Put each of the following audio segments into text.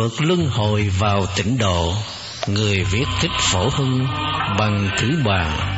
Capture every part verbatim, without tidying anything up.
vượt luân hồi vào tịnh độ. Người viết Thích Phổ Hưng bằng chữ bàn.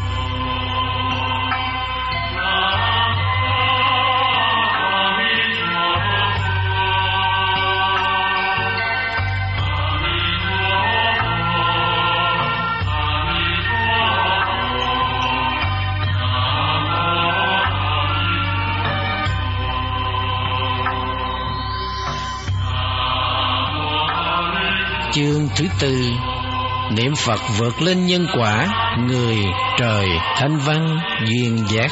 Chương thứ tư, niệm Phật vượt lên nhân quả, người, trời, thanh văn, duyên giác.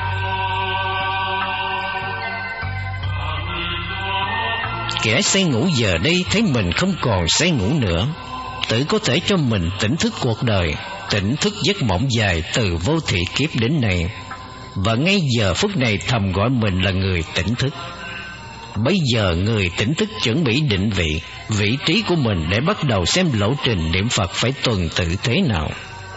Kẻ say ngủ giờ đây thấy mình không còn say ngủ nữa, tự có thể cho mình tỉnh thức cuộc đời, tỉnh thức giấc mộng dài từ vô thị kiếp đến nay, và ngay giờ phút này thầm gọi mình là người tỉnh thức. Bây giờ người tỉnh thức chuẩn bị định vị vị trí của mình để bắt đầu xem lộ trình niệm Phật phải tuần tự thế nào.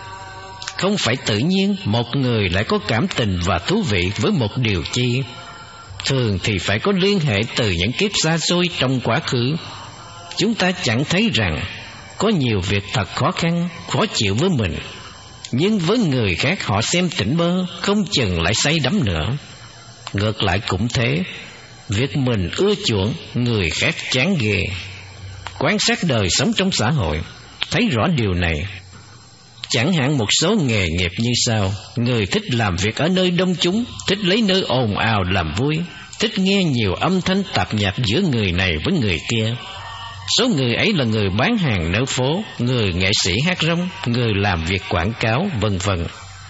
Không phải tự nhiên một người lại có cảm tình và thú vị với một điều chi. Thường thì phải có liên hệ từ những kiếp xa xôi trong quá khứ. Chúng ta chẳng thấy rằng có nhiều việc thật khó khăn, khó chịu với mình, nhưng với người khác họ xem tỉnh bơ, không chừng lại say đắm nữa. Ngược lại cũng thế, việc mình ưa chuộng, người khác chán ghê. Quan sát đời sống trong xã hội, thấy rõ điều này. Chẳng hạn một số nghề nghiệp như sau: người thích làm việc ở nơi đông chúng, thích lấy nơi ồn ào làm vui, thích nghe nhiều âm thanh tạp nhạp giữa người này với người kia. Số người ấy là người bán hàng nơi phố, người nghệ sĩ hát rong, người làm việc quảng cáo, vân vân.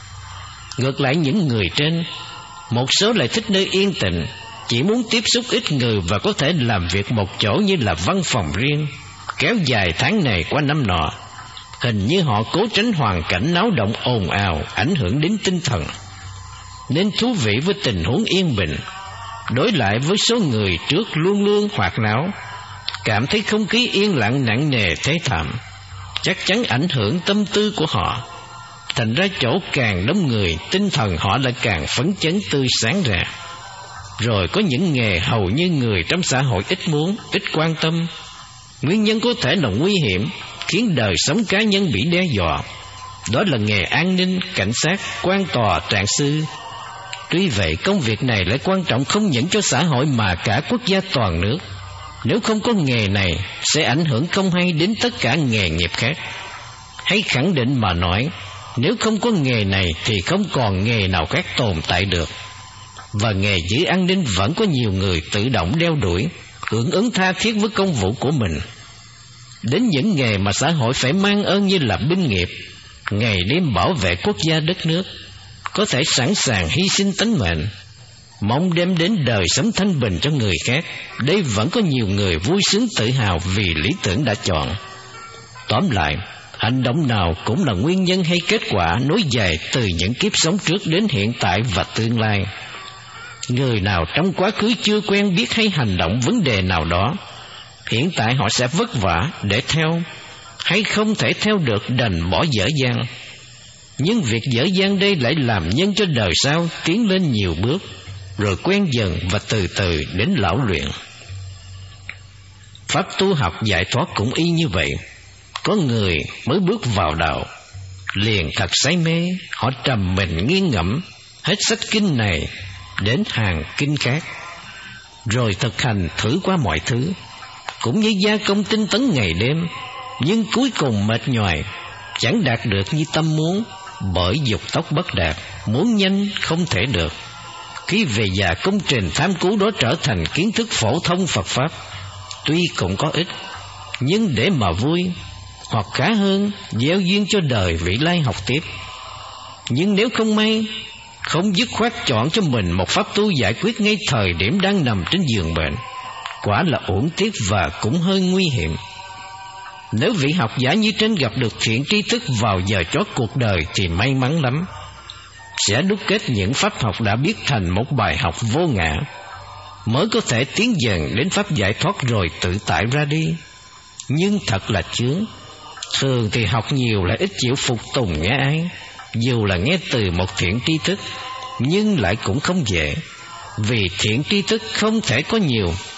Ngược lại những người trên, một số lại thích nơi yên tĩnh, chỉ muốn tiếp xúc ít người và có thể làm việc một chỗ như là văn phòng riêng, kéo dài tháng này qua năm nọ. Hình như họ cố tránh hoàn cảnh náo động ồn ào, ảnh hưởng đến tinh thần, nên thú vị với tình huống yên bình. Đối lại với số người trước luôn luôn hoạt náo, cảm thấy không khí yên lặng nặng nề thế thảm, chắc chắn ảnh hưởng tâm tư của họ. Thành ra chỗ càng đông người, tinh thần họ lại càng phấn chấn tươi sáng ra. Rồi có những nghề hầu như người trong xã hội ít muốn, ít quan tâm. Nguyên nhân có thể là nguy hiểm, khiến đời sống cá nhân bị đe dọa. Đó là nghề an ninh, cảnh sát, quan tòa, trạng sư. Tuy vậy công việc này lại quan trọng không những cho xã hội mà cả quốc gia toàn nước. Nếu không có nghề này, sẽ ảnh hưởng không hay đến tất cả nghề nghiệp khác. Hay khẳng định mà nói, nếu không có nghề này thì không còn nghề nào khác tồn tại được. Và nghề giữ an ninh vẫn có nhiều người tự động đeo đuổi, hưởng ứng tha thiết với công vụ của mình. Đến những nghề mà xã hội phải mang ơn như là binh nghiệp, ngày đêm bảo vệ quốc gia đất nước, có thể sẵn sàng hy sinh tánh mệnh, mong đem đến đời sống thanh bình cho người khác. Đây vẫn có nhiều người vui sướng tự hào vì lý tưởng đã chọn. Tóm lại, hành động nào cũng là nguyên nhân hay kết quả nối dài từ những kiếp sống trước đến hiện tại và tương lai. Người nào trong quá khứ chưa quen biết hay hành động vấn đề nào đó, hiện tại họ sẽ vất vả để theo, hay không thể theo được đành bỏ dở dang. Nhưng việc dở dang đây lại làm nhân cho đời sau tiến lên nhiều bước, rồi quen dần và từ từ đến lão luyện. Pháp tu học giải thoát cũng y như vậy. Có người mới bước vào đạo, liền thật say mê, họ trầm mình nghiêng ngẫm hết sách kinh này đến hàng kinh khác, rồi thực hành thử qua mọi thứ, cũng như gia công tinh tấn ngày đêm, nhưng cuối cùng mệt nhoài, chẳng đạt được như tâm muốn, bởi dục tốc bất đạt, muốn nhanh không thể được. Khi về già, công trình tham cứu đó trở thành kiến thức phổ thông Phật Pháp, tuy cũng có ích, nhưng để mà vui, hoặc khá hơn, gieo duyên cho đời vị lai học tiếp. Nhưng nếu không may, không dứt khoát chọn cho mình một pháp tu giải quyết ngay thời điểm đang nằm trên giường bệnh, quả là uổng tiếc và cũng hơi nguy hiểm. Nếu vị học giả như trên gặp được thiện tri thức vào giờ chót cuộc đời thì may mắn lắm, sẽ đúc kết những pháp học đã biết thành một bài học vô ngã, mới có thể tiến dần đến pháp giải thoát rồi tự tại ra đi. Nhưng thật là chướng. Thường thì học nhiều lại ít chịu phục tùng nghe ai, dù là nghe từ một thiện tri thức, nhưng lại cũng không dễ, vì thiện tri thức không thể có nhiều.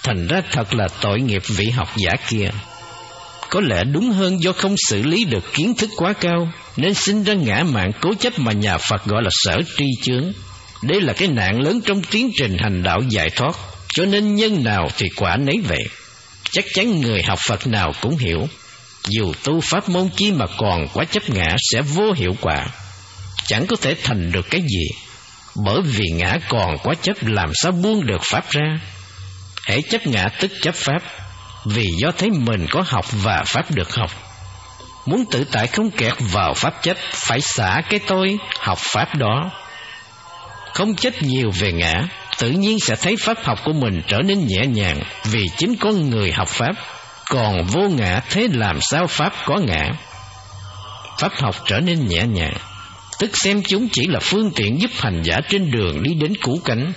Thành ra thật là tội nghiệp vị học giả kia. Có lẽ đúng hơn do không xử lý được kiến thức quá cao, nên sinh ra ngã mạn cố chấp mà nhà Phật gọi là sở tri chướng. Đây là cái nạn lớn trong tiến trình hành đạo giải thoát, cho nên nhân nào thì quả nấy vậy. Chắc chắn người học Phật nào cũng hiểu, dù tu pháp môn chi mà còn quá chấp ngã sẽ vô hiệu quả, chẳng có thể thành được cái gì. Bởi vì ngã còn quá chấp làm sao buông được pháp ra. Hễ chấp ngã tức chấp pháp, vì do thấy mình có học và pháp được học. Muốn tự tại không kẹt vào pháp chấp, phải xả cái tôi học pháp đó. Không chấp nhiều về ngã, tự nhiên sẽ thấy pháp học của mình trở nên nhẹ nhàng, vì chính con người học pháp. Còn vô ngã, thế làm sao pháp có ngã? Pháp học trở nên nhẹ nhàng, tức xem chúng chỉ là phương tiện giúp hành giả trên đường đi đến cũ cảnh.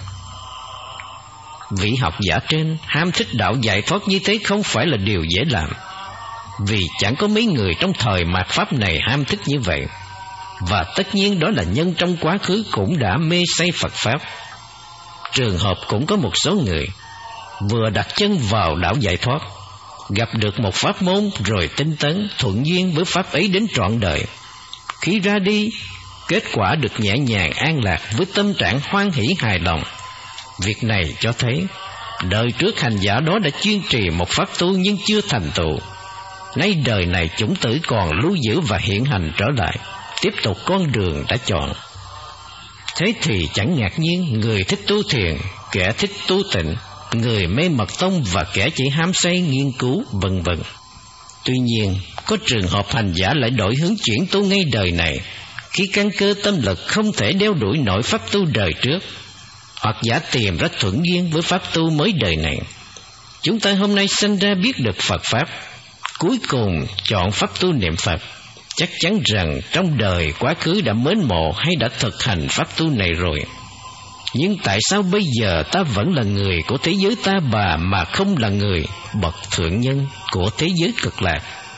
Vị học giả trên ham thích đạo giải thoát như thế không phải là điều dễ làm, vì chẳng có mấy người trong thời mạt pháp này ham thích như vậy. Và tất nhiên đó là nhân trong quá khứ cũng đã mê say Phật pháp. Trường hợp cũng có một số người vừa đặt chân vào đạo giải thoát, gặp được một pháp môn rồi tinh tấn thuận duyên với pháp ấy đến trọn đời. Khi ra đi, kết quả được nhẹ nhàng an lạc với tâm trạng hoan hỷ hài lòng. Việc này cho thấy đời trước hành giả đó đã chuyên trì một pháp tu nhưng chưa thành tựu. Nay đời này chủng tử còn lưu giữ và hiện hành trở lại, tiếp tục con đường đã chọn. Thế thì chẳng ngạc nhiên người thích tu thiền, kẻ thích tu tịnh, người mê mật tông và kẻ chỉ ham say nghiên cứu, vân vân. Tuy nhiên, có trường hợp hành giả lại đổi hướng chuyển tu ngay đời này, khi căn cơ tâm lực không thể đeo đuổi nổi pháp tu đời trước, hoặc giả tìm rất thuận duyên với pháp tu mới đời này. Chúng ta hôm nay sinh ra biết được Phật pháp, cuối cùng chọn pháp tu niệm Phật, chắc chắn rằng trong đời quá khứ đã mến mộ hay đã thực hành pháp tu này rồi. Nhưng tại sao bây giờ ta vẫn là người của thế giới ta bà mà không là người bậc thượng nhân của thế giới cực lạc?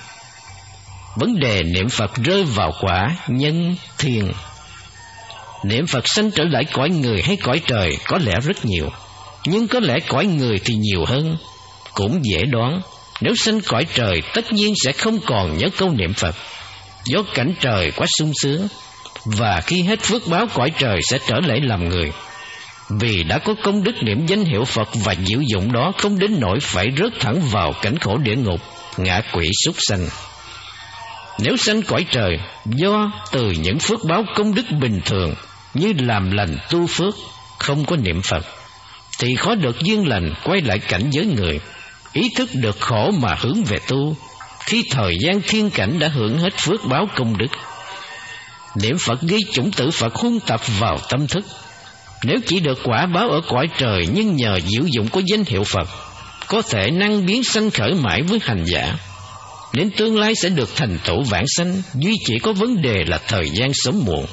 Vấn đề niệm Phật rơi vào quả nhân thiên. Niệm Phật sanh trở lại cõi người hay cõi trời có lẽ rất nhiều, nhưng có lẽ cõi người thì nhiều hơn. Cũng dễ đoán, nếu sanh cõi trời tất nhiên sẽ không còn nhớ câu niệm Phật, do cảnh trời quá sung sướng, và khi hết phước báo cõi trời sẽ trở lại làm người, vì đã có công đức niệm danh hiệu Phật và diệu dụng đó, không đến nỗi phải rớt thẳng vào cảnh khổ địa ngục, ngạ quỷ súc sanh. Nếu sanh cõi trời do từ những phước báo công đức bình thường như làm lành tu phước, không có niệm Phật, thì khó được duyên lành quay lại cảnh giới người, ý thức được khổ mà hướng về tu, khi thời gian thiên cảnh đã hưởng hết phước báo công đức. Niệm Phật ghi chủng tử Phật huân tập vào tâm thức. Nếu chỉ được quả báo ở cõi trời, nhưng nhờ diệu dụng của danh hiệu Phật, có thể năng biến sanh khởi mãi với hành giả, nên tương lai sẽ được thành tựu vãng sanh, duy chỉ có vấn đề là thời gian sớm muộn.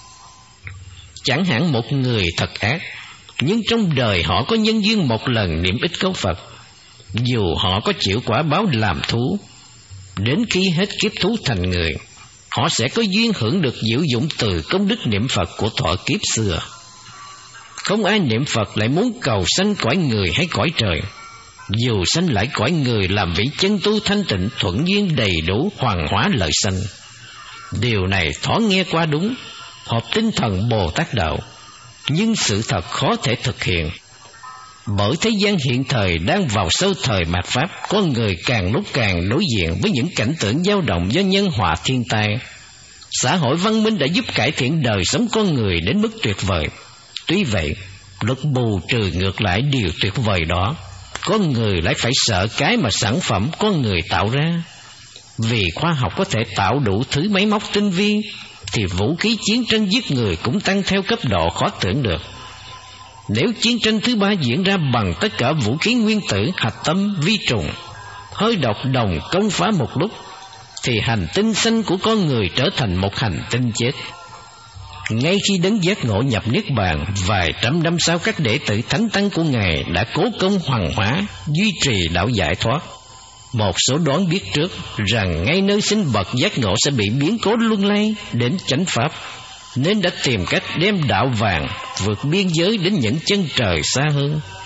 Chẳng hạn một người thật ác, nhưng trong đời họ có nhân duyên một lần niệm ít câu Phật, dù họ có chịu quả báo làm thú, đến khi hết kiếp thú thành người, họ sẽ có duyên hưởng được diệu dụng từ công đức niệm Phật của thọ kiếp xưa. Không ai niệm Phật lại muốn cầu sanh cõi người hay cõi trời. Dù sanh lại cõi người làm vị chân tu thanh tịnh, thuận duyên đầy đủ, hoàn hóa lợi sanh. Điều này thoáng nghe qua đúng, hợp tinh thần Bồ Tát đạo, nhưng sự thật khó thể thực hiện. Bởi thế gian hiện thời đang vào sâu thời mạt pháp, con người càng lúc càng đối diện với những cảnh tượng dao động do nhân họa thiên tai. Xã hội văn minh đã giúp cải thiện đời sống con người đến mức tuyệt vời. Tuy vậy, luật bù trừ ngược lại điều tuyệt vời đó, con người lại phải sợ cái mà sản phẩm con người tạo ra. Vì khoa học có thể tạo đủ thứ máy móc tinh vi, thì vũ khí chiến tranh giết người cũng tăng theo cấp độ khó tưởng được. Nếu chiến tranh thứ ba diễn ra bằng tất cả vũ khí nguyên tử, hạch tâm, vi trùng, hơi độc đồng công phá một lúc, thì hành tinh xanh của con người trở thành một hành tinh chết. Ngay khi đấng giác ngộ nhập niết bàn, vài trăm năm sau các đệ tử thánh tăng của Ngài đã cố công hoàn hóa, duy trì đạo giải thoát. Một số đoán biết trước rằng ngay nơi sinh bậc giác ngộ sẽ bị biến cố luân lay đến chánh pháp, nên đã tìm cách đem đạo vàng vượt biên giới đến những chân trời xa hơn.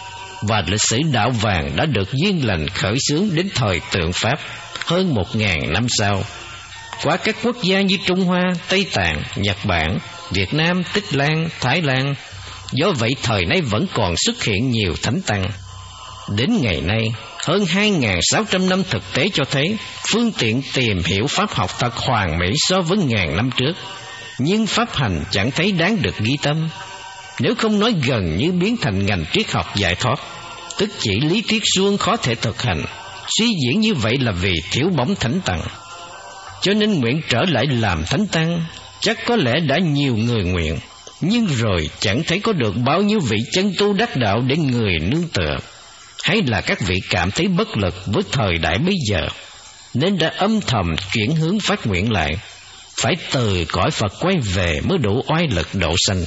và lịch sử đạo vàng đã được duyên lành khởi xướng đến thời Tượng Pháp hơn một ngàn năm sau, qua các quốc gia như Trung Hoa, Tây Tạng, Nhật Bản, Việt Nam, Tích Lan, Thái Lan. Do vậy thời nay vẫn còn xuất hiện nhiều thánh tăng. Đến ngày nay, hơn hai nghìn sáu trăm năm thực tế cho thấy phương tiện tìm hiểu pháp học thật hoàn mỹ so với ngàn năm trước, nhưng pháp hành chẳng thấy đáng được ghi tâm. Nếu không nói gần như biến thành ngành triết học giải thoát, tức chỉ lý thuyết suông khó thể thực hành. Suy diễn như vậy là vì thiếu bóng thánh tăng. Cho nên nguyện trở lại làm thánh tăng, chắc có lẽ đã nhiều người nguyện, nhưng rồi chẳng thấy có được bao nhiêu vị chân tu đắc đạo để người nương tựa. Hay là các vị cảm thấy bất lực với thời đại bây giờ, nên đã âm thầm chuyển hướng phát nguyện lại, phải từ cõi Phật quay về mới đủ oai lực độ sanh.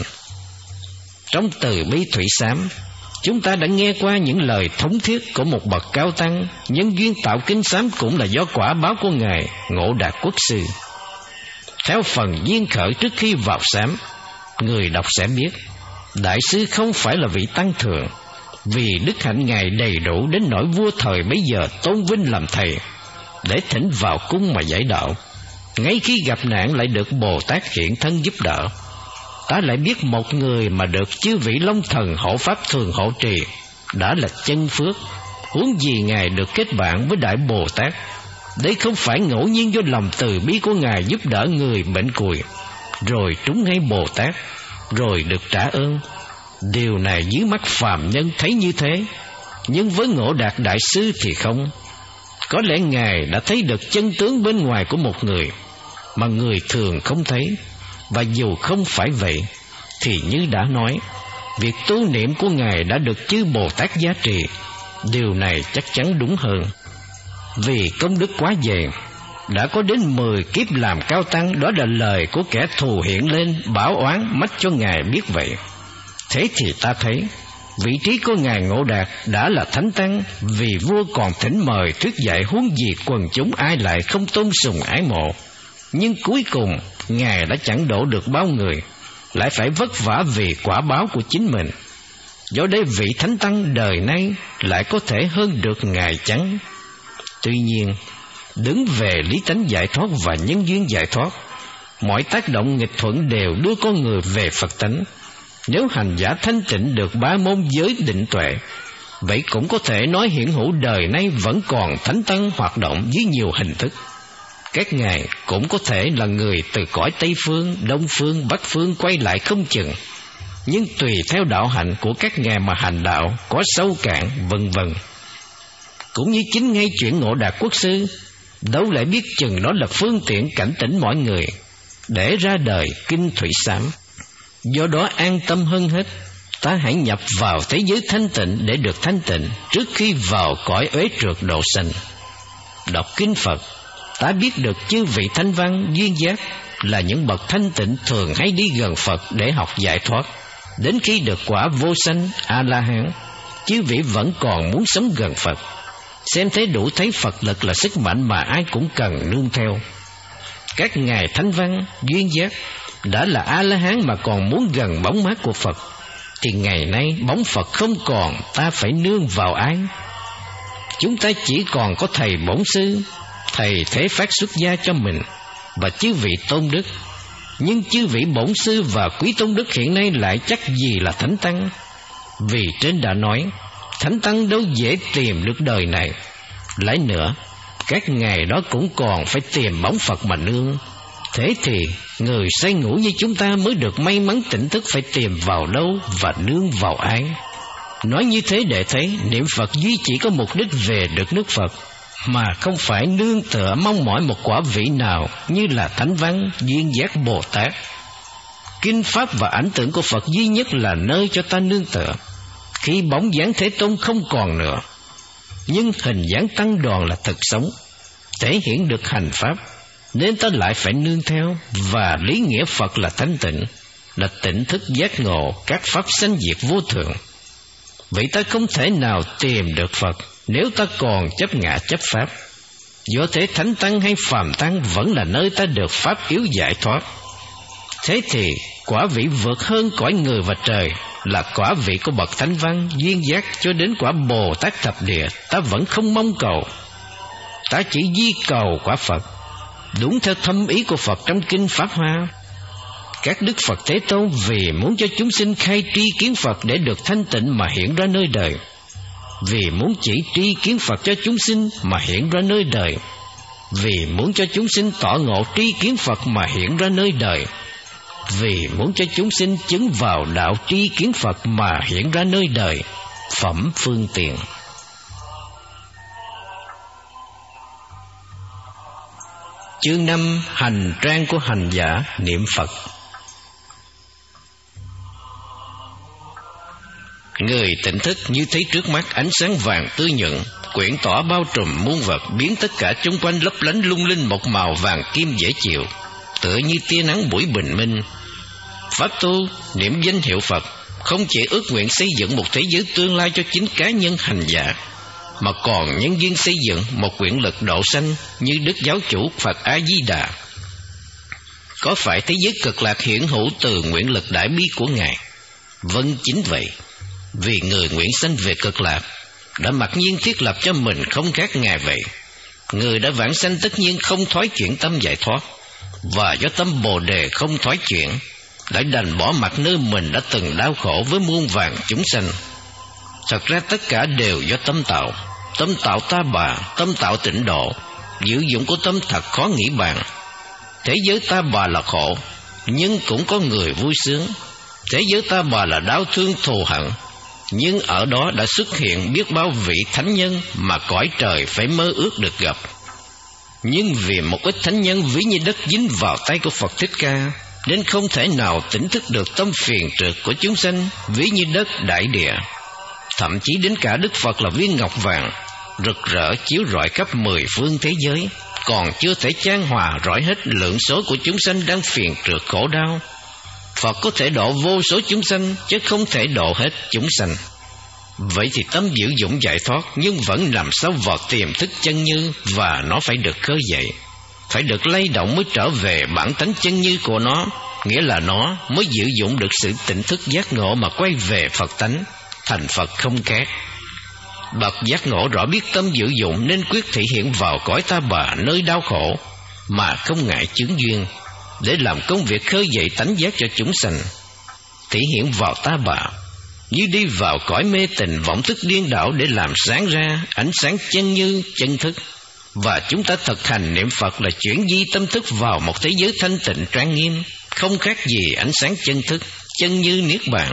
Trong Từ Bi Thủy Sám, chúng ta đã nghe qua những lời thống thiết của một bậc cao tăng. Nhân duyên tạo kinh sám cũng là do quả báo của Ngài Ngộ Đạt Quốc Sư. Theo phần duyên khởi trước khi vào sám, người đọc sẽ biết Đại sư không phải là vị tăng thường, vì đức hạnh Ngài đầy đủ đến nỗi vua thời bấy giờ tôn vinh làm thầy, để thỉnh vào cung mà giải đạo. Ngay khi gặp nạn lại được Bồ Tát hiện thân giúp đỡ. Ta lại biết một người mà được chư vị Long Thần hộ pháp thường hộ trì đã là chân phước, huống gì Ngài được kết bạn với Đại Bồ Tát. Đây không phải ngẫu nhiên do lòng từ bi của Ngài giúp đỡ người bệnh cùi, rồi trúng ngay Bồ Tát, rồi được trả ơn. Điều này dưới mắt phàm nhân thấy như thế, nhưng với Ngộ Đạt Đại Sư thì không. Có lẽ Ngài đã thấy được chân tướng bên ngoài của một người mà người thường không thấy. Và dù không phải vậy, thì như đã nói, việc tu niệm của Ngài đã được chư Bồ Tát giá trị. Điều này chắc chắn đúng hơn. Vì công đức quá dày, đã có đến mười kiếp làm cao tăng. Đó là lời của kẻ thù hiện lên bảo oán mách cho Ngài biết vậy. Thế thì ta thấy vị trí của Ngài Ngộ Đạt đã là thánh tăng, vì vua còn thỉnh mời thuyết dạy, huống gì quần chúng ai lại không tôn sùng ái mộ. Nhưng cuối cùng Ngài đã chẳng đổ được bao người, lại phải vất vả vì quả báo của chính mình. Do đây vị thánh tăng đời nay lại có thể hơn được Ngài chăng? Tuy nhiên, đứng về lý tánh giải thoát và nhân duyên giải thoát, mọi tác động nghịch thuận đều đưa con người về Phật tánh. Nếu hành giả thanh tịnh được ba môn giới định tuệ, vậy cũng có thể nói hiển hữu đời nay vẫn còn thánh tăng hoạt động dưới nhiều hình thức. Các ngài cũng có thể là người từ cõi Tây Phương, Đông Phương, Bắc Phương quay lại không chừng, nhưng tùy theo đạo hạnh của các ngài mà hành đạo có sâu cạn, vân vân. Cũng như chính ngay chuyện Ngộ Đạt Quốc Sư, đâu lại biết chừng đó là phương tiện cảnh tỉnh mọi người để ra đời Kinh Thủy Sám. Do đó an tâm hơn hết, ta hãy nhập vào thế giới thanh tịnh để được thanh tịnh trước khi vào cõi uế trượt độ sanh. Đọc kinh Phật, ta biết được chư vị thanh văn duyên giác là những bậc thanh tịnh thường hay đi gần Phật để học giải thoát. Đến khi được quả vô sanh A-la-hán, chư vị vẫn còn muốn sống gần Phật. Xem thế đủ thấy Phật lực là sức mạnh mà ai cũng cần nương theo. Các ngài thanh văn duyên giác đã là A-la-hán mà còn muốn gần bóng mát của Phật, thì ngày nay bóng Phật không còn, ta phải nương vào ai? Chúng ta chỉ còn có thầy bổn sư, thầy thế phát xuất gia cho mình, và chư vị tôn đức. Nhưng chư vị bổn sư và quý tôn đức hiện nay lại chắc gì là thánh tăng. Vì trên đã nói, thánh tăng đâu dễ tìm được đời này. Lại nữa, các ngài đó cũng còn phải tìm bóng Phật mà nương. Thế thì người say ngủ như chúng ta mới được may mắn tỉnh thức phải tìm vào đâu và nương vào ai? Nói như thế để thấy niệm Phật duy chỉ có mục đích về được nước Phật, mà không phải nương tựa mong mỏi một quả vị nào như là Thánh Văn, Duyên Giác Bồ Tát. Kinh Pháp và ảnh tượng của Phật duy nhất là nơi cho ta nương tựa khi bóng dáng Thế Tôn không còn nữa. Nhưng hình dáng tăng đoàn là thực sống, thể hiện được hành Pháp, nên ta lại phải nương theo. Và lý nghĩa Phật là thanh tịnh, là tỉnh thức giác ngộ các Pháp sanh diệt vô thường. Vậy ta không thể nào tìm được Phật nếu ta còn chấp ngã chấp Pháp. Do thế thánh tăng hay phàm tăng vẫn là nơi ta được Pháp yếu giải thoát. Thế thì quả vị vượt hơn cõi người và trời là quả vị của bậc thánh văn, duyên giác cho đến quả Bồ Tát thập địa, ta vẫn không mong cầu. Ta chỉ di cầu quả Phật, đúng theo thâm ý của Phật trong kinh Pháp Hoa. Các đức Phật Thế Tôn vì muốn cho chúng sinh khai tri kiến Phật để được thanh tịnh mà hiện ra nơi đời, vì muốn chỉ tri kiến Phật cho chúng sinh mà hiện ra nơi đời, vì muốn cho chúng sinh tỏ ngộ tri kiến Phật mà hiện ra nơi đời, vì muốn cho chúng sinh chứng vào đạo tri kiến Phật mà hiện ra nơi đời. Phẩm Phương Tiện. Chương năm. Hành trang của hành giả niệm Phật. Người tỉnh thức như thấy trước mắt ánh sáng vàng tươi nhuận, quyển tỏa bao trùm muôn vật, biến tất cả chung quanh lấp lánh lung linh một màu vàng kim dễ chịu, tựa như tia nắng buổi bình minh. Pháp tu niệm danh hiệu Phật không chỉ ước nguyện xây dựng một thế giới tương lai cho chính cá nhân hành giả, mà còn nhân duyên xây dựng một quyển lực độ sanh như Đức Giáo chủ Phật A Di Đà. Có phải thế giới cực lạc hiển hữu từ nguyện lực đại bi của Ngài? Vâng, chính vậy. Vì người nguyện sanh về cực lạc đã mặc nhiên thiết lập cho mình không khác Ngài vậy. Người đã vãng sanh tất nhiên không thoái chuyển tâm giải thoát, và do tâm Bồ Đề không thoái chuyển, đã đành bỏ mặc nơi mình đã từng đau khổ với muôn vàn chúng sanh. Thật ra tất cả đều do tâm tạo. Tâm tạo ta bà, tâm tạo tịnh độ. Diệu dụng của tâm thật khó nghĩ bàn. Thế giới ta bà là khổ, nhưng cũng có người vui sướng. Thế giới ta bà là đau thương thù hận, nhưng ở đó đã xuất hiện biết bao vị thánh nhân mà cõi trời phải mơ ước được gặp. Nhưng vì một ít thánh nhân ví như đất dính vào tay của Phật Thích Ca, nên không thể nào tỉnh thức được tâm phiền trượt của chúng sanh ví như đất đại địa. Thậm chí đến cả Đức Phật là viên ngọc vàng, rực rỡ chiếu rọi khắp mười phương thế giới, còn chưa thể chan hòa rọi hết lượng số của chúng sanh đang phiền trượt khổ đau. Phật có thể độ vô số chúng sanh, chứ không thể độ hết chúng sanh. Vậy thì tâm diệu dụng giải thoát nhưng vẫn nằm sâu vào tiềm thức chân như, và nó phải được khơi dậy, phải được lay động mới trở về bản tánh chân như của nó, nghĩa là nó mới diệu dụng được sự tỉnh thức giác ngộ mà quay về Phật tánh, thành Phật không khác. Bậc giác ngộ rõ biết tâm diệu dụng nên quyết thị hiện vào cõi ta bà nơi đau khổ, mà không ngại chướng duyên, để làm công việc khơi dậy tánh giác cho chúng sanh. Thị hiện vào ta bà như đi vào cõi mê tình vọng thức điên đảo, để làm sáng ra ánh sáng chân như chân thức. Và chúng ta thực hành niệm Phật là chuyển di tâm thức vào một thế giới thanh tịnh trang nghiêm, không khác gì ánh sáng chân thức, chân như niết bàn.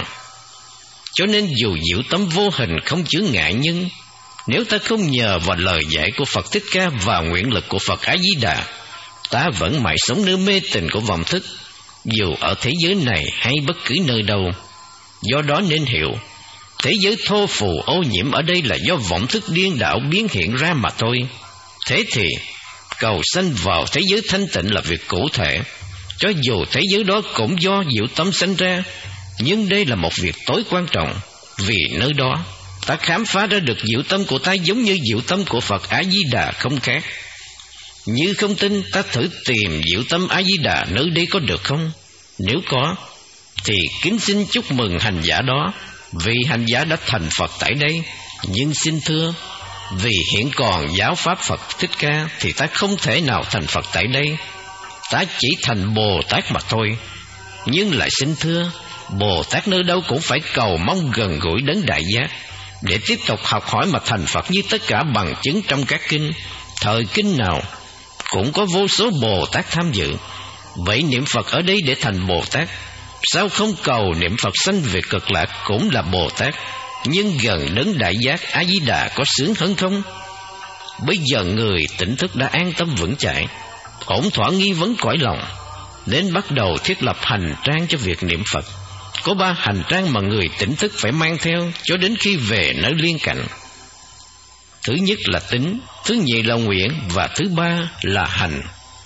Cho nên dù diệu tâm vô hình không chướng ngại, nhưng nếu ta không nhờ vào lời dạy của Phật Thích Ca và nguyện lực của Phật A Di Đà, ta vẫn mãi sống nơi mê tình của vọng thức, dù ở thế giới này hay bất cứ nơi đâu. Do đó nên hiểu, thế giới thô phù ô nhiễm ở đây là do vọng thức điên đảo biến hiện ra mà thôi. Thế thì cầu sanh vào thế giới thanh tịnh là việc cụ thể, cho dù thế giới đó cũng do diệu tâm sanh ra, nhưng đây là một việc tối quan trọng, vì nơi đó ta khám phá ra được diệu tâm của ta giống như diệu tâm của Phật A Di Đà không khác. Như không tin, ta thử tìm diệu tâm A Di Đà nơi đây có được không? Nếu có, thì kính xin chúc mừng hành giả đó, vì hành giả đã thành Phật tại đây. Nhưng xin thưa, vì hiện còn giáo pháp Phật Thích Ca thì ta không thể nào thành Phật tại đây, ta chỉ thành Bồ Tát mà thôi. Nhưng lại xin thưa, Bồ Tát nơi đâu cũng phải cầu mong gần gũi đấng đại giác, để tiếp tục học hỏi mà thành Phật như tất cả bằng chứng trong các kinh. Thời kinh nào cũng có vô số Bồ Tát tham dự. Vậy niệm Phật ở đây để thành Bồ Tát, sao không cầu niệm Phật sanh về cực lạc cũng là Bồ Tát, nhưng gần đấng đại giác A Di Đà có sướng hơn không? Bây giờ người tỉnh thức đã an tâm vững chãi, ổn thỏa nghi vấn cõi lòng, nên bắt đầu thiết lập hành trang cho việc niệm Phật. Có ba hành trang mà người tỉnh thức phải mang theo cho đến khi về nơi liên cạnh. Thứ nhất là tính, thứ nhì là nguyện, và thứ ba là hành.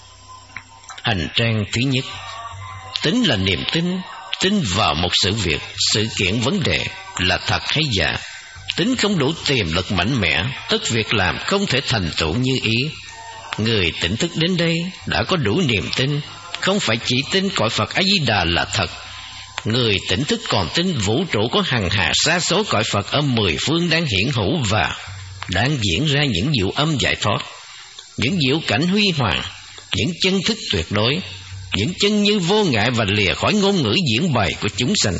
Hành trang thứ nhất, tính là niềm tin, tin vào một sự việc, sự kiện vấn đề là thật hay giả. Tính không đủ tiềm lực mạnh mẽ, tất việc làm không thể thành tựu như ý. Người tỉnh thức đến đây đã có đủ niềm tin, không phải chỉ tin cõi Phật A Di Đà là thật, Người tỉnh thức còn tin vũ trụ có hằng hà sa số cõi Phật ở mười phương đang hiện hữu và đang diễn ra những diệu âm giải thoát, những diệu cảnh huy hoàng, những chân thức tuyệt đối, những chân như vô ngại và lìa khỏi ngôn ngữ diễn bày của chúng sanh.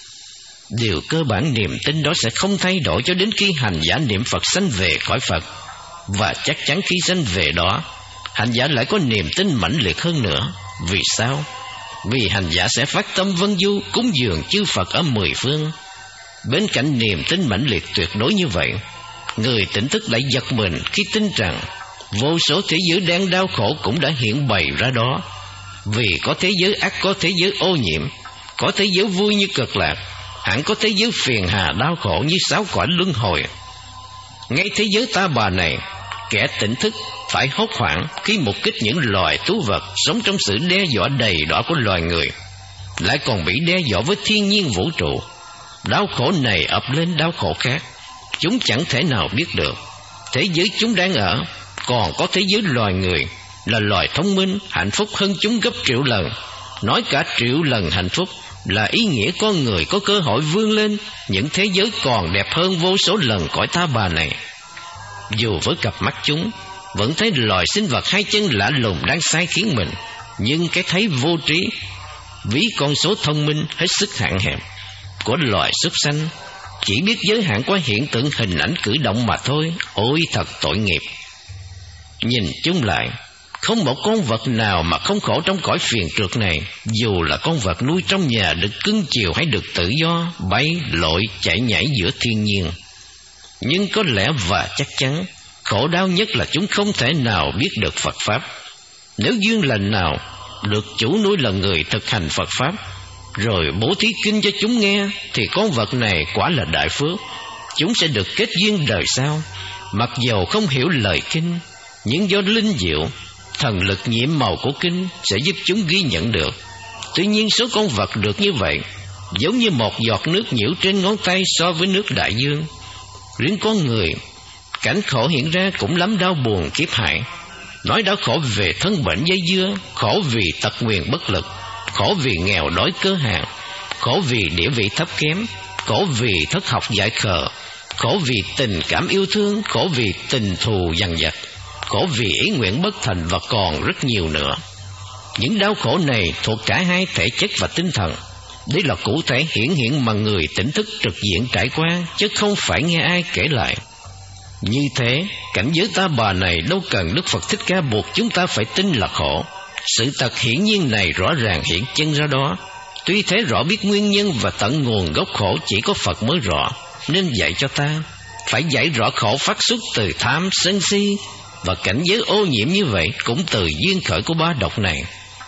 Điều cơ bản niềm tin đó sẽ không thay đổi cho đến khi hành giả niệm Phật sanh về cõi Phật, và chắc chắn khi sanh về đó, hành giả lại có niềm tin mãnh liệt hơn nữa. Vì sao? Vì hành giả sẽ phát tâm vân du cúng dường chư Phật ở mười phương. Bên cạnh niềm tin mãnh liệt tuyệt đối như vậy, người tỉnh thức lại giật mình khi tin rằng vô số thế giới đang đau khổ cũng đã hiện bày ra đó. Vì có thế giới ác, có thế giới ô nhiễm, có thế giới vui như Cực Lạc, hẳn có thế giới phiền hà đau khổ như sáu cõi luân hồi. Ngay thế giới ta bà này, kẻ tỉnh thức phải hốt hoảng khi mục kích những loài thú vật sống trong sự đe dọa đầy đọa của loài người, lại còn bị đe dọa với thiên nhiên vũ trụ. Đau khổ này ập lên đau khổ khác, chúng chẳng thể nào biết được. Thế giới chúng đang ở còn có thế giới loài người, là loài thông minh, hạnh phúc hơn chúng gấp triệu lần. Nói cả triệu lần hạnh phúc là ý nghĩa con người có cơ hội vươn lên những thế giới còn đẹp hơn vô số lần cõi ta bà này. Dù với cặp mắt chúng vẫn thấy loài sinh vật hai chân lạ lùng đang sai khiến mình, nhưng cái thấy vô trí, ví con số thông minh hết sức hạn hẹp của loài súc sanh, chỉ biết giới hạn qua hiện tượng hình ảnh cử động mà thôi. Ôi thật tội nghiệp! Nhìn chung lại, không một con vật nào mà không khổ trong cõi phiền trượt này, dù là con vật nuôi trong nhà được cưng chiều hay được tự do bay lội chạy nhảy giữa thiên nhiên. Nhưng có lẽ và chắc chắn, khổ đau nhất là chúng không thể nào biết được Phật Pháp. Nếu duyên lành nào được chủ nuôi là người thực hành Phật Pháp, rồi bố thí kinh cho chúng nghe, thì con vật này quả là đại phước. Chúng sẽ được kết duyên đời sau. Mặc dầu không hiểu lời kinh, nhưng do linh diệu, thần lực nhiễm màu của kinh sẽ giúp chúng ghi nhận được. Tuy nhiên số con vật được như vậy giống như một giọt nước nhiễu trên ngón tay so với nước đại dương. Riêng con người, cảnh khổ hiện ra cũng lắm đau buồn kiếp hại. Nói đau khổ về thân bệnh dây dưa, khổ vì tật nguyền bất lực, khổ vì nghèo đói cơ hàng, khổ vì địa vị thấp kém, khổ vì thất học dại khờ, khổ vì tình cảm yêu thương, khổ vì tình thù dằn vặt, khổ vì ý nguyện bất thành, và còn rất nhiều nữa. Những đau khổ này thuộc cả hai thể chất và tinh thần. Đây là cụ thể hiển hiện mà người tỉnh thức trực diện trải qua, chứ không phải nghe ai kể lại. Như thế, cảnh giới ta bà này đâu cần Đức Phật Thích Ca buộc chúng ta phải tin là khổ. Sự thật hiển nhiên này rõ ràng hiện chân ra đó. Tuy thế rõ biết nguyên nhân và tận nguồn gốc khổ chỉ có Phật mới rõ, nên dạy cho ta phải giải rõ khổ phát xuất từ tham sân si, và cảnh giới ô nhiễm như vậy cũng từ duyên khởi của ba độc này.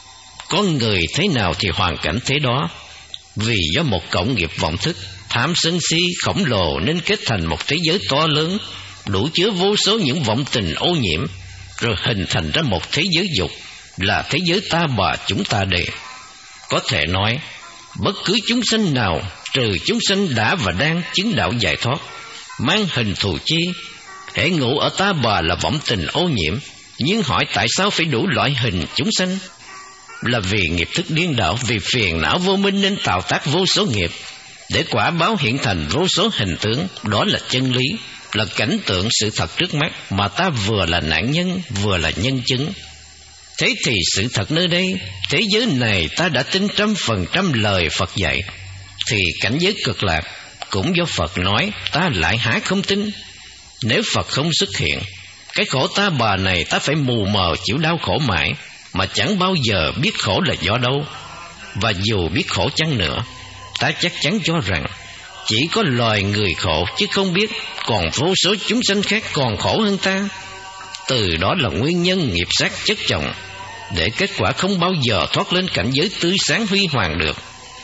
Con người thế nào thì hoàn cảnh thế đó. Vì do một cộng nghiệp vọng thức, tham sân si khổng lồ nên kết thành một thế giới to lớn, đủ chứa vô số những vọng tình ô nhiễm, rồi hình thành ra một thế giới dục, là thế giới ta bà chúng ta đây. Có thể nói, bất cứ chúng sanh nào trừ chúng sanh đã và đang chứng đạo giải thoát, mang hình thù chi, hễ ngủ ở ta bà là vọng tình ô nhiễm. Nhưng hỏi tại sao phải đủ loại hình chúng sanh? Là vì nghiệp thức điên đảo, vì phiền não vô minh nên tạo tác vô số nghiệp, để quả báo hiện thành vô số hình tướng. Đó là chân lý, là cảnh tượng sự thật trước mắt, mà ta vừa là nạn nhân vừa là nhân chứng. Thế thì sự thật nơi đây, thế giới này ta đã tin trăm phần trăm lời Phật dạy, thì cảnh giới cực lạc cũng do Phật nói, ta lại há không tin. Nếu Phật không xuất hiện, cái khổ ta bà này ta phải mù mờ chịu đau khổ mãi, mà chẳng bao giờ biết khổ là do đâu. Và dù biết khổ chăng nữa, ta chắc chắn cho rằng chỉ có loài người khổ, chứ không biết còn vô số chúng sanh khác còn khổ hơn ta. Từ đó là nguyên nhân nghiệp sát chất chồng, để kết quả không bao giờ thoát lên cảnh giới tươi sáng huy hoàng được.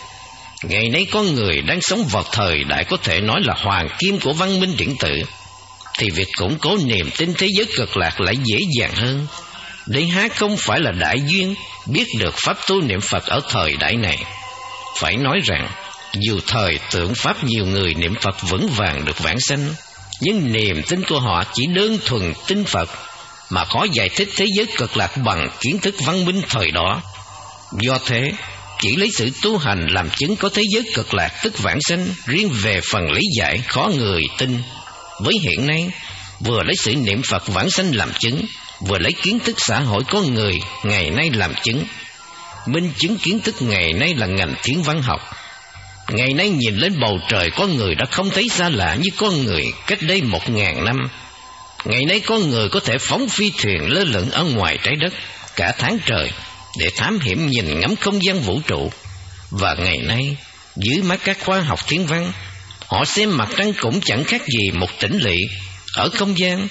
Ngày nay con người đang sống vào thời đại có thể nói là hoàng kim của văn minh điện tử, thì việc củng cố niềm tin thế giới cực lạc lại dễ dàng hơn. Đây há không phải là đại duyên biết được pháp tu niệm Phật ở thời đại này. Phải nói rằng, dù thời tượng pháp nhiều người niệm Phật vững vàng được vãng sanh, nhưng niềm tin của họ chỉ đơn thuần tin Phật, mà khó giải thích thế giới cực lạc bằng kiến thức văn minh thời đó. Do thế, chỉ lấy sự tu hành làm chứng có thế giới cực lạc tức vãng sanh, riêng về phần lý giải khó người tin. Với hiện nay, vừa lấy sự niệm Phật vãng sanh làm chứng, vừa lấy kiến thức xã hội con người ngày nay làm chứng. Minh chứng kiến thức ngày nay là ngành thiên văn học. Ngày nay nhìn lên bầu trời, con người đã không thấy xa lạ như con người cách đây một ngàn năm. Ngày nay con người có thể phóng phi thuyền lơ lửng ở ngoài trái đất cả tháng trời để thám hiểm nhìn ngắm không gian vũ trụ. Và ngày nay, dưới mắt các khoa học thiên văn, họ xem mặt trăng cũng chẳng khác gì một tĩnh lỵ ở không gian,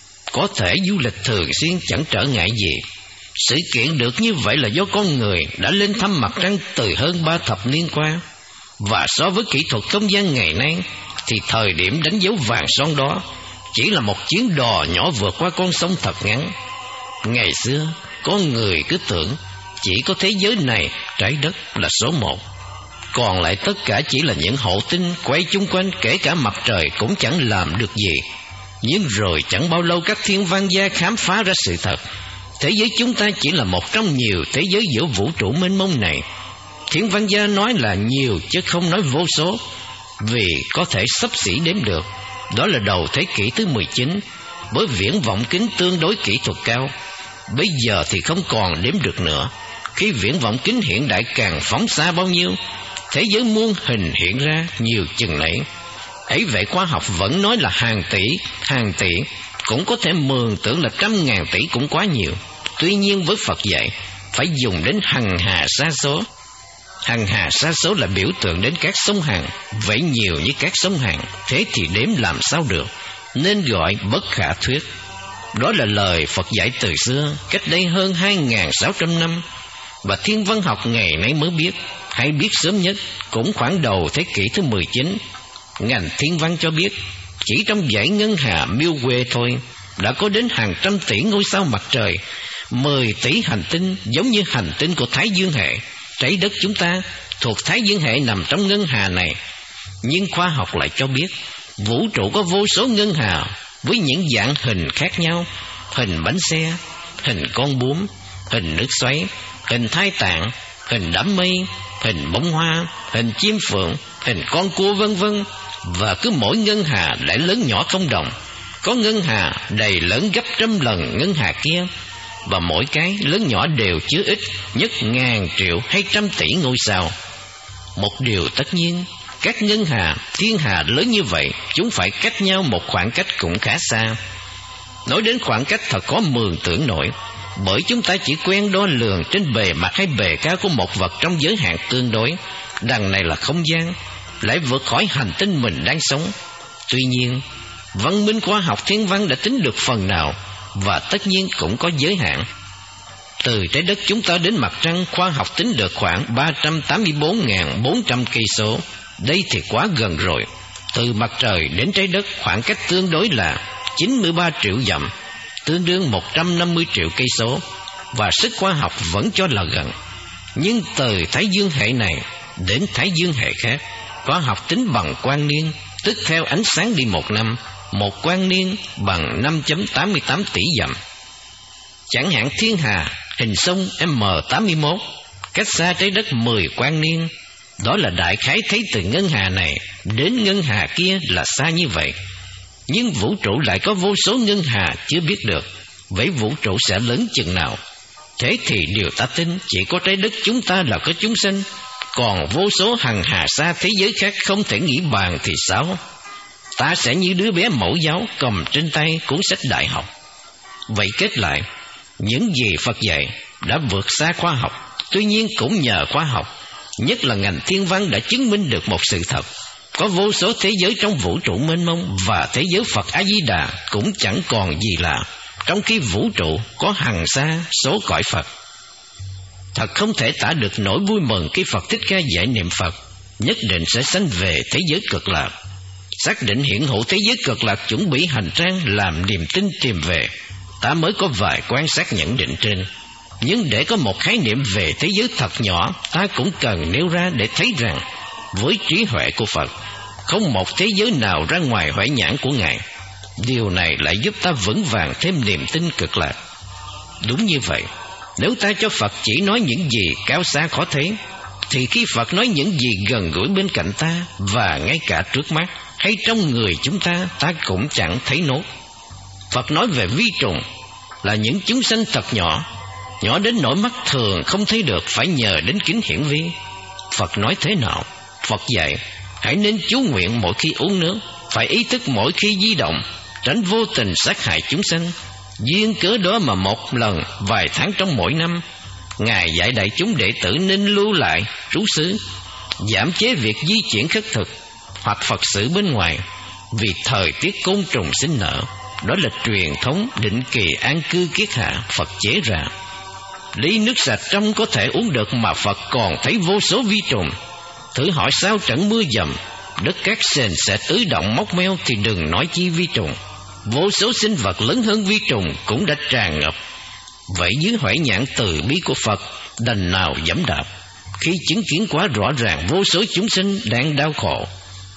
có thể du lịch thường xuyên chẳng trở ngại gì. Sự kiện được như vậy là do con người đã lên thăm mặt trăng từ hơn ba thập niên qua. Và so với kỹ thuật không gian ngày nay thì thời điểm đánh dấu vàng son đó chỉ là một chuyến đò nhỏ vượt qua con sông thật ngắn. Ngày xưa, con người cứ tưởng chỉ có thế giới này, trái đất là số một, còn lại tất cả chỉ là những hộ tinh quay chung quanh, kể cả mặt trời cũng chẳng làm được gì. Nhưng rồi chẳng bao lâu các thiên văn gia khám phá ra sự thật. Thế giới chúng ta chỉ là một trong nhiều thế giới giữa vũ trụ mênh mông này. Thiên văn gia nói là nhiều chứ không nói vô số, vì có thể xấp xỉ đếm được. Đó là đầu thế kỷ thứ mười chín, với viễn vọng kính tương đối kỹ thuật cao. Bây giờ thì không còn đếm được nữa. Khi viễn vọng kính hiện đại càng phóng xa bao nhiêu, thế giới muôn hình hiện ra nhiều chừng nấy. Ấy vậy khoa học vẫn nói là hàng tỷ, hàng tỷ, cũng có thể mường tưởng là trăm ngàn tỷ cũng quá nhiều. Tuy nhiên với Phật dạy phải dùng đến hằng hà sa số. Hằng hà sa số là biểu tượng đến các sông Hằng, vậy nhiều như các sông Hằng, thế thì đếm làm sao được, nên gọi bất khả thuyết. Đó là lời Phật dạy từ xưa, cách đây hơn hai nghìn sáu trăm năm, và thiên văn học ngày nay mới biết, hay biết sớm nhất cũng khoảng đầu thế kỷ thứ mười chín. Ngành thiên văn cho biết, chỉ trong dãy ngân hà Milky Way thôi, đã có đến hàng trăm tỷ ngôi sao mặt trời, mười tỷ hành tinh giống như hành tinh của Thái Dương hệ. Trái đất chúng ta thuộc Thái Dương hệ nằm trong ngân hà này. Nhưng khoa học lại cho biết, vũ trụ có vô số ngân hà với những dạng hình khác nhau: hình bánh xe, hình con bướm, hình nước xoáy, hình thai tạng, hình đám mây, hình bông hoa, hình chim phượng, hình con cua, vân vân. Và cứ mỗi ngân hà lại lớn nhỏ không đồng. Có ngân hà đầy lớn gấp trăm lần ngân hà kia, và mỗi cái lớn nhỏ đều chứa ít nhất ngàn triệu hay trăm tỷ ngôi sao. Một điều tất nhiên, các ngân hà, thiên hà lớn như vậy, chúng phải cách nhau một khoảng cách cũng khá xa. Nói đến khoảng cách thật khó mường tưởng nổi, bởi chúng ta chỉ quen đo lường trên bề mặt hay bề cao của một vật trong giới hạn tương đối. Đằng này là không gian, lại vượt khỏi hành tinh mình đang sống. Tuy nhiên, văn minh khoa học thiên văn đã tính được phần nào, và tất nhiên cũng có giới hạn. Từ trái đất chúng ta đến mặt trăng, khoa học tính được khoảng ba trăm tám mươi bốn nghìn bốn trăm cây số. Đây thì quá gần rồi. Từ mặt trời đến trái đất khoảng cách tương đối là chín mươi ba triệu dặm, tương đương một trăm năm mươi triệu cây số, và sức khoa học vẫn cho là gần. Nhưng từ Thái Dương hệ này đến Thái Dương hệ khác, khoa học tính bằng quang niên, tức theo ánh sáng đi một năm, một quang niên bằng năm phẩy tám mươi tám tỷ dặm. Chẳng hạn thiên hà hình sông M tám mươi mốt cách xa trái đất mười quang niên. Đó là đại khái thấy từ ngân hà này đến ngân hà kia là xa như vậy. Nhưng vũ trụ lại có vô số ngân hà chưa biết được. Vậy vũ trụ sẽ lớn chừng nào? Thế thì điều ta tin chỉ có trái đất chúng ta là có chúng sinh, còn vô số hằng hà xa thế giới khác không thể nghĩ bàn thì sao? Ta sẽ như đứa bé mẫu giáo cầm trên tay cuốn sách đại học. Vậy kết lại, những gì Phật dạy đã vượt xa khoa học. Tuy nhiên cũng nhờ khoa học, nhất là ngành thiên văn, đã chứng minh được một sự thật: có vô số thế giới trong vũ trụ mênh mông, và thế giới Phật A Di Đà cũng chẳng còn gì lạ, trong khi vũ trụ có hằng xa số cõi Phật. Thật không thể tả được nỗi vui mừng khi Phật Thích Ca dạy niệm Phật nhất định sẽ sanh về thế giới cực lạc. Xác định hiện hữu thế giới cực lạc chuẩn bị hành trang làm niềm tin tìm về, ta mới có vài quan sát nhận định trên. Nhưng để có một khái niệm về thế giới thật nhỏ, ta cũng cần nêu ra để thấy rằng với trí huệ của Phật, không một thế giới nào ra ngoài huệ nhãn của Ngài. Điều này lại giúp ta vững vàng thêm niềm tin cực lạc. Đúng như vậy, nếu ta cho Phật chỉ nói những gì cao xa khó thấy, thì khi Phật nói những gì gần gũi bên cạnh ta và ngay cả trước mắt hay trong người chúng ta, ta cũng chẳng thấy nốt. Phật nói về vi trùng là những chúng sanh thật nhỏ, nhỏ đến nỗi mắt thường không thấy được, phải nhờ đến kính hiển vi. Phật nói thế nào? Phật dạy hãy nên chú nguyện mỗi khi uống nước, phải ý thức mỗi khi di động, tránh vô tình sát hại chúng sanh. Duyên cớ đó mà một lần vài tháng trong mỗi năm, Ngài dạy đại chúng đệ tử nên lưu lại trú xứ, giảm chế việc di chuyển khất thực hoặc Phật sự bên ngoài, vì thời tiết côn trùng sinh nở. Đó là truyền thống định kỳ an cư kiết hạ Phật chế ra. Ly nước sạch trong có thể uống được mà Phật còn thấy vô số vi trùng. Thử hỏi sao trận mưa dầm, đất cát sền sệt ứ động móc meo thì đừng nói chi vi trùng. Vô số sinh vật lớn hơn vi trùng cũng đã tràn ngập. Vậy dưới huệ nhãn từ bi của Phật, đành nào dẫm đạp khi chứng kiến quá rõ ràng vô số chúng sinh đang đau khổ.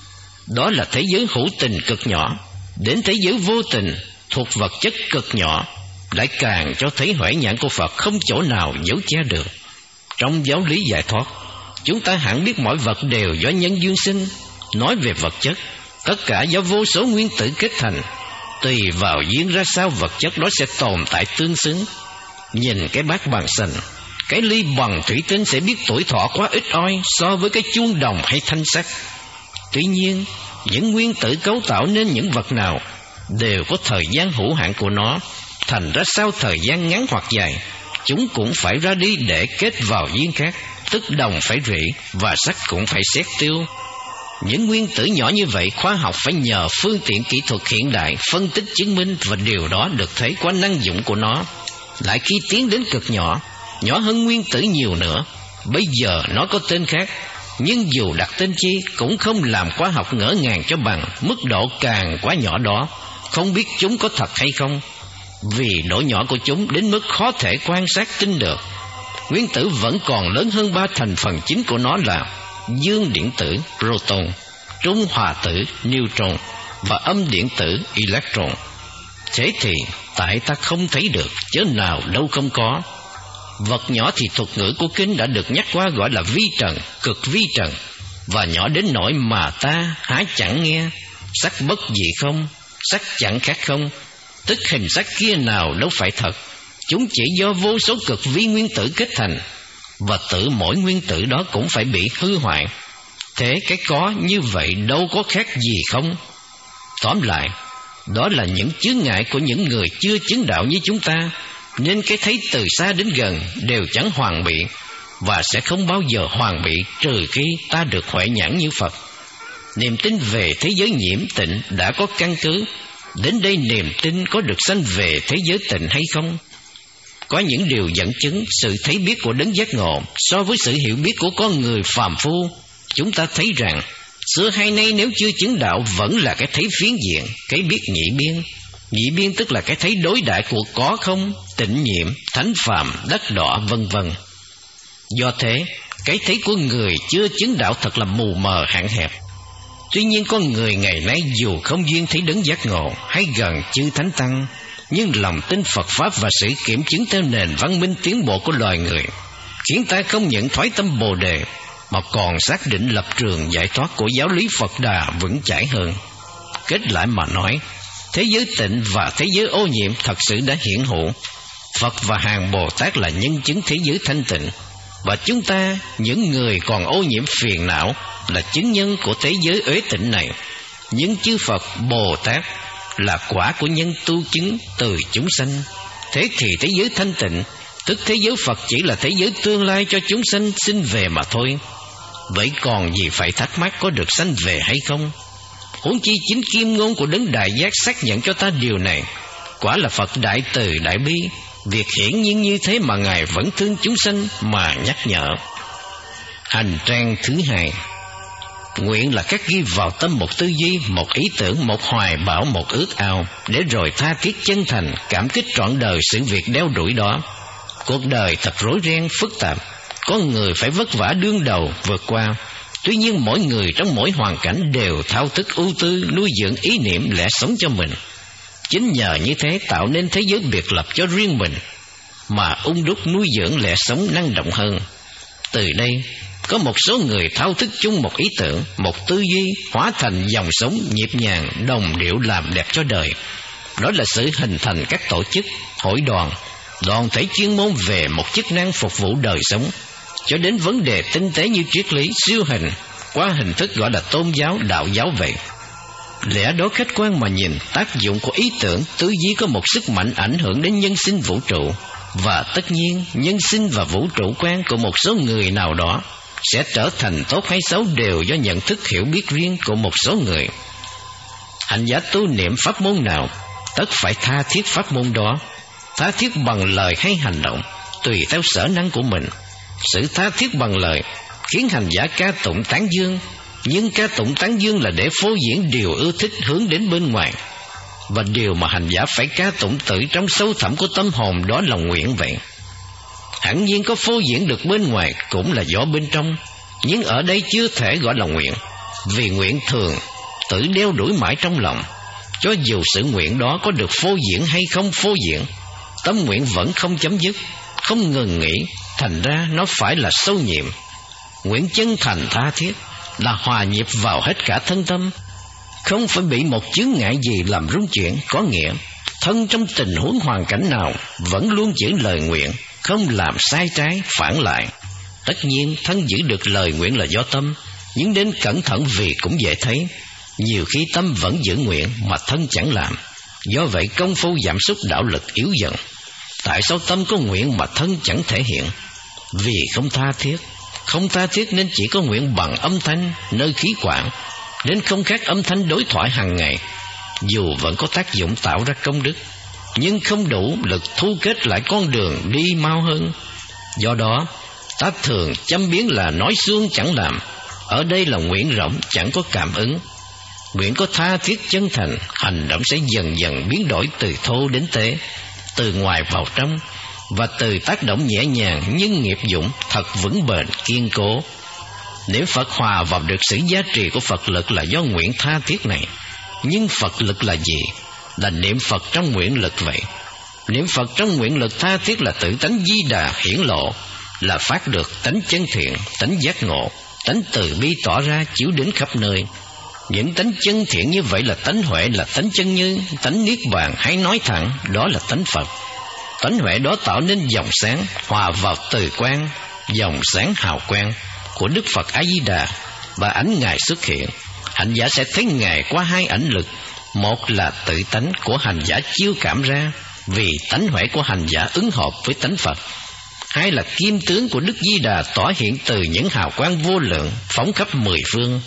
Đó là thế giới hữu tình cực nhỏ. Đến thế giới vô tình thuộc vật chất cực nhỏ lại càng cho thấy huệ nhãn của Phật không chỗ nào giấu che được. Trong giáo lý giải thoát, chúng ta hẳn biết mọi vật đều do nhân duyên sinh. Nói về vật chất, tất cả do vô số nguyên tử kết thành. Tùy vào duyên ra sao, vật chất đó sẽ tồn tại tương xứng. Nhìn cái bát bằng sành, cái ly bằng thủy tinh sẽ biết tuổi thọ quá ít oi so với cái chuông đồng hay thanh sắt. Tuy nhiên, những nguyên tử cấu tạo nên những vật nào đều có thời gian hữu hạn của nó. Thành ra sau thời gian ngắn hoặc dài, chúng cũng phải ra đi để kết vào duyên khác. Tức đồng phải rỉ và sắt cũng phải xét tiêu. Những nguyên tử nhỏ như vậy, khoa học phải nhờ phương tiện kỹ thuật hiện đại phân tích chứng minh, và điều đó được thấy qua năng dụng của nó. Lại khi tiến đến cực nhỏ, nhỏ hơn nguyên tử nhiều nữa, bây giờ nó có tên khác, nhưng dù đặt tên chi cũng không làm khoa học ngỡ ngàng cho bằng. Mức độ càng quá nhỏ đó, không biết chúng có thật hay không, vì độ nhỏ của chúng đến mức khó thể quan sát tin được. Nguyên tử vẫn còn lớn hơn ba thành phần chính của nó là dương điện tử proton, trung hòa tử neutron và âm điện tử electron. Thế thì tại ta không thấy được, chớ nào đâu không có. Vật nhỏ thì thuật ngữ của kinh đã được nhắc qua gọi là vi trần, cực vi trần, và nhỏ đến nỗi mà ta há chẳng nghe. Sắc bất dị không, sắc chẳng khác không, tức hình sắc kia nào đâu phải thật. Chúng chỉ do vô số cực vi nguyên tử kết thành, và tự mỗi nguyên tử đó cũng phải bị hư hoại. Thế cái có như vậy đâu có khác gì không? Tóm lại, đó là những chướng ngại của những người chưa chứng đạo như chúng ta, nên cái thấy từ xa đến gần đều chẳng hoàn bị, và sẽ không bao giờ hoàn bị trừ khi ta được huệ nhãn như Phật. Niềm tin về thế giới nhiễm tịnh đã có căn cứ. Đến đây niềm tin có được sanh về thế giới tịnh hay không? Có những điều dẫn chứng sự thấy biết của đấng giác ngộ so với sự hiểu biết của con người phàm phu. Chúng ta thấy rằng xưa hay nay nếu chưa chứng đạo vẫn là cái thấy phiến diện, cái biết nhị biên. Nhị biên tức là cái thấy đối đại của có không, tịnh nhiệm, thánh phàm, đất đỏ, vân vân. Do thế, cái thấy của người chưa chứng đạo thật là mù mờ hạn hẹp. Tuy nhiên con người ngày nay dù không duyên thấy đấng giác ngộ hay gần chư thánh tăng, nhưng lòng tin Phật Pháp và sự kiểm chứng theo nền văn minh tiến bộ của loài người khiến ta không những thoái tâm Bồ Đề, mà còn xác định lập trường giải thoát của giáo lý Phật Đà vững chãi hơn. Kết lại mà nói, thế giới tịnh và thế giới ô nhiễm thật sự đã hiển hữu. Phật và hàng Bồ Tát là nhân chứng thế giới thanh tịnh, và chúng ta, những người còn ô nhiễm phiền não, là chứng nhân của thế giới uế tịnh này. Nhưng chư Phật Bồ Tát là quả của nhân tu chứng từ chúng sanh. Thế thì thế giới thanh tịnh, tức thế giới Phật, chỉ là thế giới tương lai cho chúng sanh sinh về mà thôi. Vậy còn gì phải thắc mắc có được sanh về hay không? Huống chi chính kim ngôn của đấng Đại Giác xác nhận cho ta điều này. Quả là Phật đại từ đại bi, việc hiển nhiên như thế mà Ngài vẫn thương chúng sanh mà nhắc nhở. Hành trang thứ hai, nguyện là khắc ghi vào tâm một tư duy, một ý tưởng, một hoài bão, một ước ao, để rồi tha thiết chân thành cảm kích trọn đời sự việc đeo đuổi đó. Cuộc đời thật rối ren phức tạp, con người phải vất vả đương đầu vượt qua. Tuy nhiên mỗi người trong mỗi hoàn cảnh đều thao thức ưu tư nuôi dưỡng ý niệm lẽ sống cho mình. Chính nhờ như thế tạo nên thế giới biệt lập cho riêng mình, mà ung đúc nuôi dưỡng lẽ sống năng động hơn. Từ đây Có một số người thao thức chung một ý tưởng, một tư duy, hóa thành dòng sống nhịp nhàng, đồng điệu làm đẹp cho đời. Đó là sự hình thành các tổ chức, hội đoàn, đoàn thể chuyên môn về một chức năng phục vụ đời sống, cho đến vấn đề tinh tế như triết lý, siêu hình, qua hình thức gọi là tôn giáo, đạo giáo vậy. Lẽ đó khách quan mà nhìn, tác dụng của ý tưởng, tư duy có một sức mạnh ảnh hưởng đến nhân sinh vũ trụ. Và tất nhiên, nhân sinh và vũ trụ quan của một số người nào đó sẽ trở thành tốt hay xấu đều do nhận thức hiểu biết riêng của một số người. Hành giả tu niệm pháp môn nào, tất phải tha thiết pháp môn đó, tha thiết bằng lời hay hành động, tùy theo sở năng của mình. Sự tha thiết bằng lời khiến hành giả ca tụng tán dương, nhưng ca tụng tán dương là để phô diễn điều ưa thích hướng đến bên ngoài, và điều mà hành giả phải ca tụng tự trong sâu thẳm của tâm hồn đó là nguyện vậy. Hẳn nhiên có phô diễn được bên ngoài cũng là do bên trong, nhưng ở đây chưa thể gọi là nguyện, vì nguyện thường tự đeo đuổi mãi trong lòng. Cho dù sự nguyện đó có được phô diễn hay không phô diễn, tâm nguyện vẫn không chấm dứt, không ngừng nghỉ, thành ra nó phải là sâu nhiệm. Nguyện chân thành tha thiết là hòa nhịp vào hết cả thân tâm, không phải bị một chướng ngại gì làm rung chuyển. Có nghĩa thân trong tình huống hoàn cảnh nào vẫn luôn giữ lời nguyện, không làm sai trái phản lại. Tất nhiên thân giữ được lời nguyện là do tâm, nhưng đến cẩn thận vì cũng dễ thấy, nhiều khi tâm vẫn giữ nguyện mà thân chẳng làm. Do vậy công phu giảm sút đạo lực yếu dần. Tại sao tâm có nguyện mà thân chẳng thể hiện? Vì không tha thiết. Không tha thiết nên chỉ có nguyện bằng âm thanh, nơi khí quản, nên không khác âm thanh đối thoại hàng ngày. Dù vẫn có tác dụng tạo ra công đức, nhưng không đủ lực thu kết lại con đường đi mau hơn. Do đó ta thường châm biếm là nói suông chẳng làm. Ở đây là nguyện rộng chẳng có cảm ứng. Nguyện có tha thiết chân thành, hành động sẽ dần dần biến đổi từ thô đến tế, từ ngoài vào trong, và từ tác động nhẹ nhàng nhưng nghiệp dụng thật vững bền kiên cố. Niệm Phật hòa vào được sự giá trị của Phật lực là do nguyện tha thiết này. Nhưng Phật lực là gì? Là niệm Phật trong nguyện lực vậy. Niệm Phật trong nguyện lực tha thiết là tự tánh Di Đà hiển lộ, là phát được tánh chân thiện, tánh giác ngộ, tánh từ bi tỏ ra chiếu đến khắp nơi. Những tánh chân thiện như vậy là tánh huệ, là tánh chân như, tánh niết bàn, hay nói thẳng đó là tánh Phật. Tánh huệ đó tạo nên dòng sáng hòa vào từ quang, dòng sáng hào quang của Đức Phật A Di Đà, và ảnh Ngài xuất hiện. Hành giả sẽ thấy Ngài qua hai ảnh lực. Một là tự tánh của hành giả chiêu cảm ra, vì tánh huệ của hành giả ứng hợp với tánh Phật. Hai là kim tướng của Đức Di Đà tỏ hiện từ những hào quang vô lượng phóng khắp mười phương.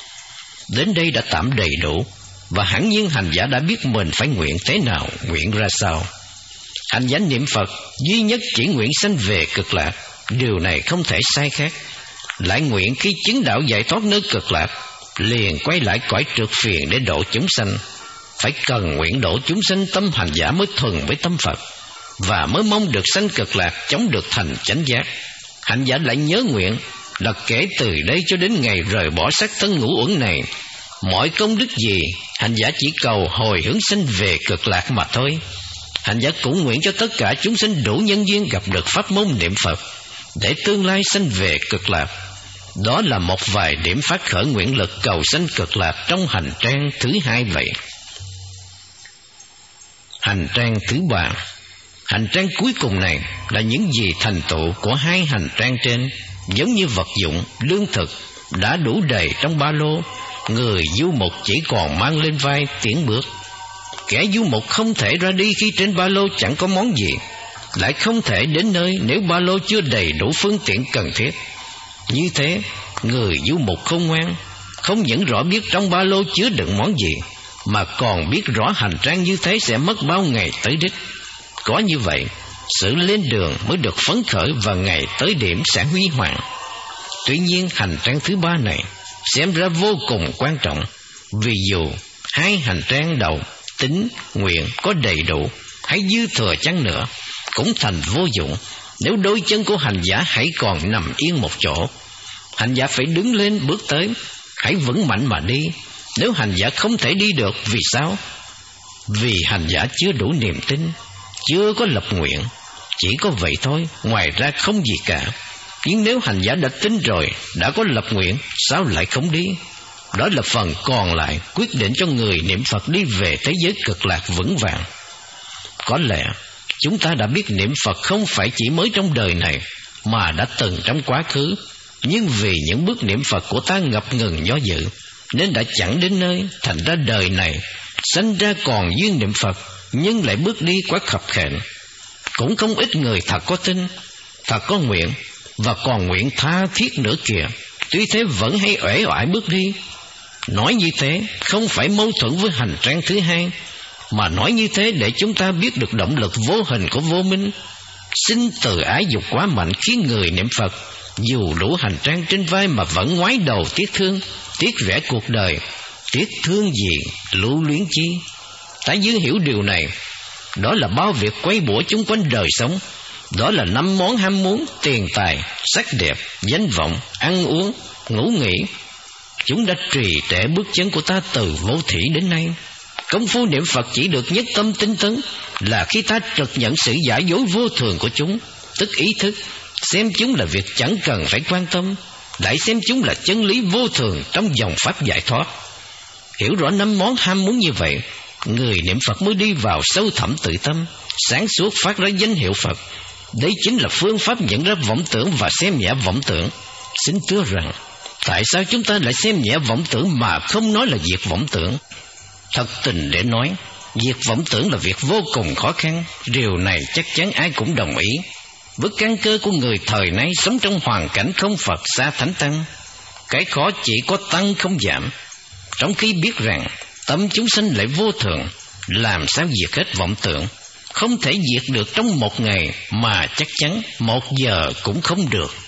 Đến đây đã tạm đầy đủ, và hẳn nhiên hành giả đã biết mình phải nguyện thế nào, nguyện ra sao. Hành giả niệm Phật duy nhất chỉ nguyện sanh về cực lạc, điều này không thể sai khác. Lại nguyện khi chứng đạo giải thoát nơi cực lạc, liền quay lại cõi trượt phiền để độ chúng sanh. Phải cần nguyện độ chúng sanh, tâm hành giả mới thuần với tâm Phật, và mới mong được sanh cực lạc, chống được thành chánh giác. Hành giả lại nhớ nguyện là kể từ đây cho đến ngày rời bỏ xác thân ngũ uẩn này, mọi công đức gì hành giả chỉ cầu hồi hướng sanh về cực lạc mà thôi. Hành giả cũng nguyện cho tất cả chúng sinh đủ nhân duyên gặp được pháp môn niệm Phật, để tương lai sanh về cực lạc. Đó là một vài điểm phát khởi nguyện lực cầu sanh cực lạc trong hành trang thứ hai vậy. Hành trang thứ ba. Hành trang cuối cùng này là những gì thành tựu của hai hành trang trên, giống như vật dụng, lương thực đã đủ đầy trong ba lô, người du mục chỉ còn mang lên vai tiến bước. Kẻ du mục không thể ra đi khi trên ba lô chẳng có món gì, lại không thể đến nơi nếu ba lô chưa đầy đủ phương tiện cần thiết. Như thế, người du mục không ngoan, không những rõ biết trong ba lô chứa đựng món gì, mà còn biết rõ hành trang như thế sẽ mất bao ngày tới đích. Có như vậy, sự lên đường mới được phấn khởi và ngày tới điểm sẽ huy hoàng. Tuy nhiên, hành trang thứ ba này xem ra vô cùng quan trọng, vì dù hai hành trang đầu tính, nguyện có đầy đủ hay dư thừa chăng nữa cũng thành vô dụng nếu đôi chân của hành giả hãy còn nằm yên một chỗ. Hành giả phải đứng lên bước tới, hãy vững mạnh mà đi. Nếu hành giả không thể đi được, vì sao? Vì hành giả chưa đủ niềm tin, chưa có lập nguyện. Chỉ có vậy thôi, ngoài ra không gì cả. Nhưng nếu hành giả đã tin rồi, đã có lập nguyện, sao lại không đi? Đó là phần còn lại quyết định cho người niệm Phật đi về thế giới cực lạc vững vàng. Có lẽ chúng ta đã biết niệm Phật không phải chỉ mới trong đời này, mà đã từng trong quá khứ. Nhưng vì những bước niệm Phật của ta ngập ngừng do dự, nên đã chẳng đến nơi. Thành ra đời này sanh ra còn duyên niệm Phật, nhưng lại bước đi quá khập khểnh. Cũng không ít người thật có tin, thật có nguyện, và còn nguyện tha thiết nữa kìa. Tuy thế vẫn hay uể oải bước đi. Nói như thế không phải mâu thuẫn với hành trang thứ hai, mà nói như thế để chúng ta biết được động lực vô hình của vô minh. Sinh từ ái dục quá mạnh khiến người niệm Phật dù đủ hành trang trên vai mà vẫn ngoái đầu tiếc thương, tiếc rẻ cuộc đời. Tiếc thương gì, lưu luyến chi? Ta dư hiểu điều này. Đó là bao việc quay bủa chung quanh đời sống. Đó là năm món ham muốn: tiền tài, sắc đẹp, danh vọng, ăn uống, ngủ nghỉ. Chúng đã trì trệ bước chân của ta từ vô thủy đến nay. Công phu niệm Phật chỉ được nhất tâm tinh tấn là khi ta trực nhận sự giả dối vô thường của chúng, tức ý thức xem chúng là việc chẳng cần phải quan tâm, lại xem chúng là chân lý vô thường trong dòng pháp giải thoát. Hiểu rõ năm món ham muốn như vậy, người niệm Phật mới đi vào sâu thẳm tự tâm, sáng suốt phát ra danh hiệu Phật. Đấy chính là phương pháp nhận ra vọng tưởng và xem nhẹ vọng tưởng. Xin thưa rằng, tại sao chúng ta lại xem nhẹ vọng tưởng mà không nói là diệt vọng tưởng? Thật tình để nói, diệt vọng tưởng là việc vô cùng khó khăn. Điều này chắc chắn ai cũng đồng ý. Với căn cơ của người thời nay sống trong hoàn cảnh không Phật xa thánh tăng, cái khó chỉ có tăng không giảm. Trong khi biết rằng tâm chúng sanh lại vô thường, làm sao diệt hết vọng tưởng? Không thể diệt được trong một ngày, mà chắc chắn một giờ cũng không được.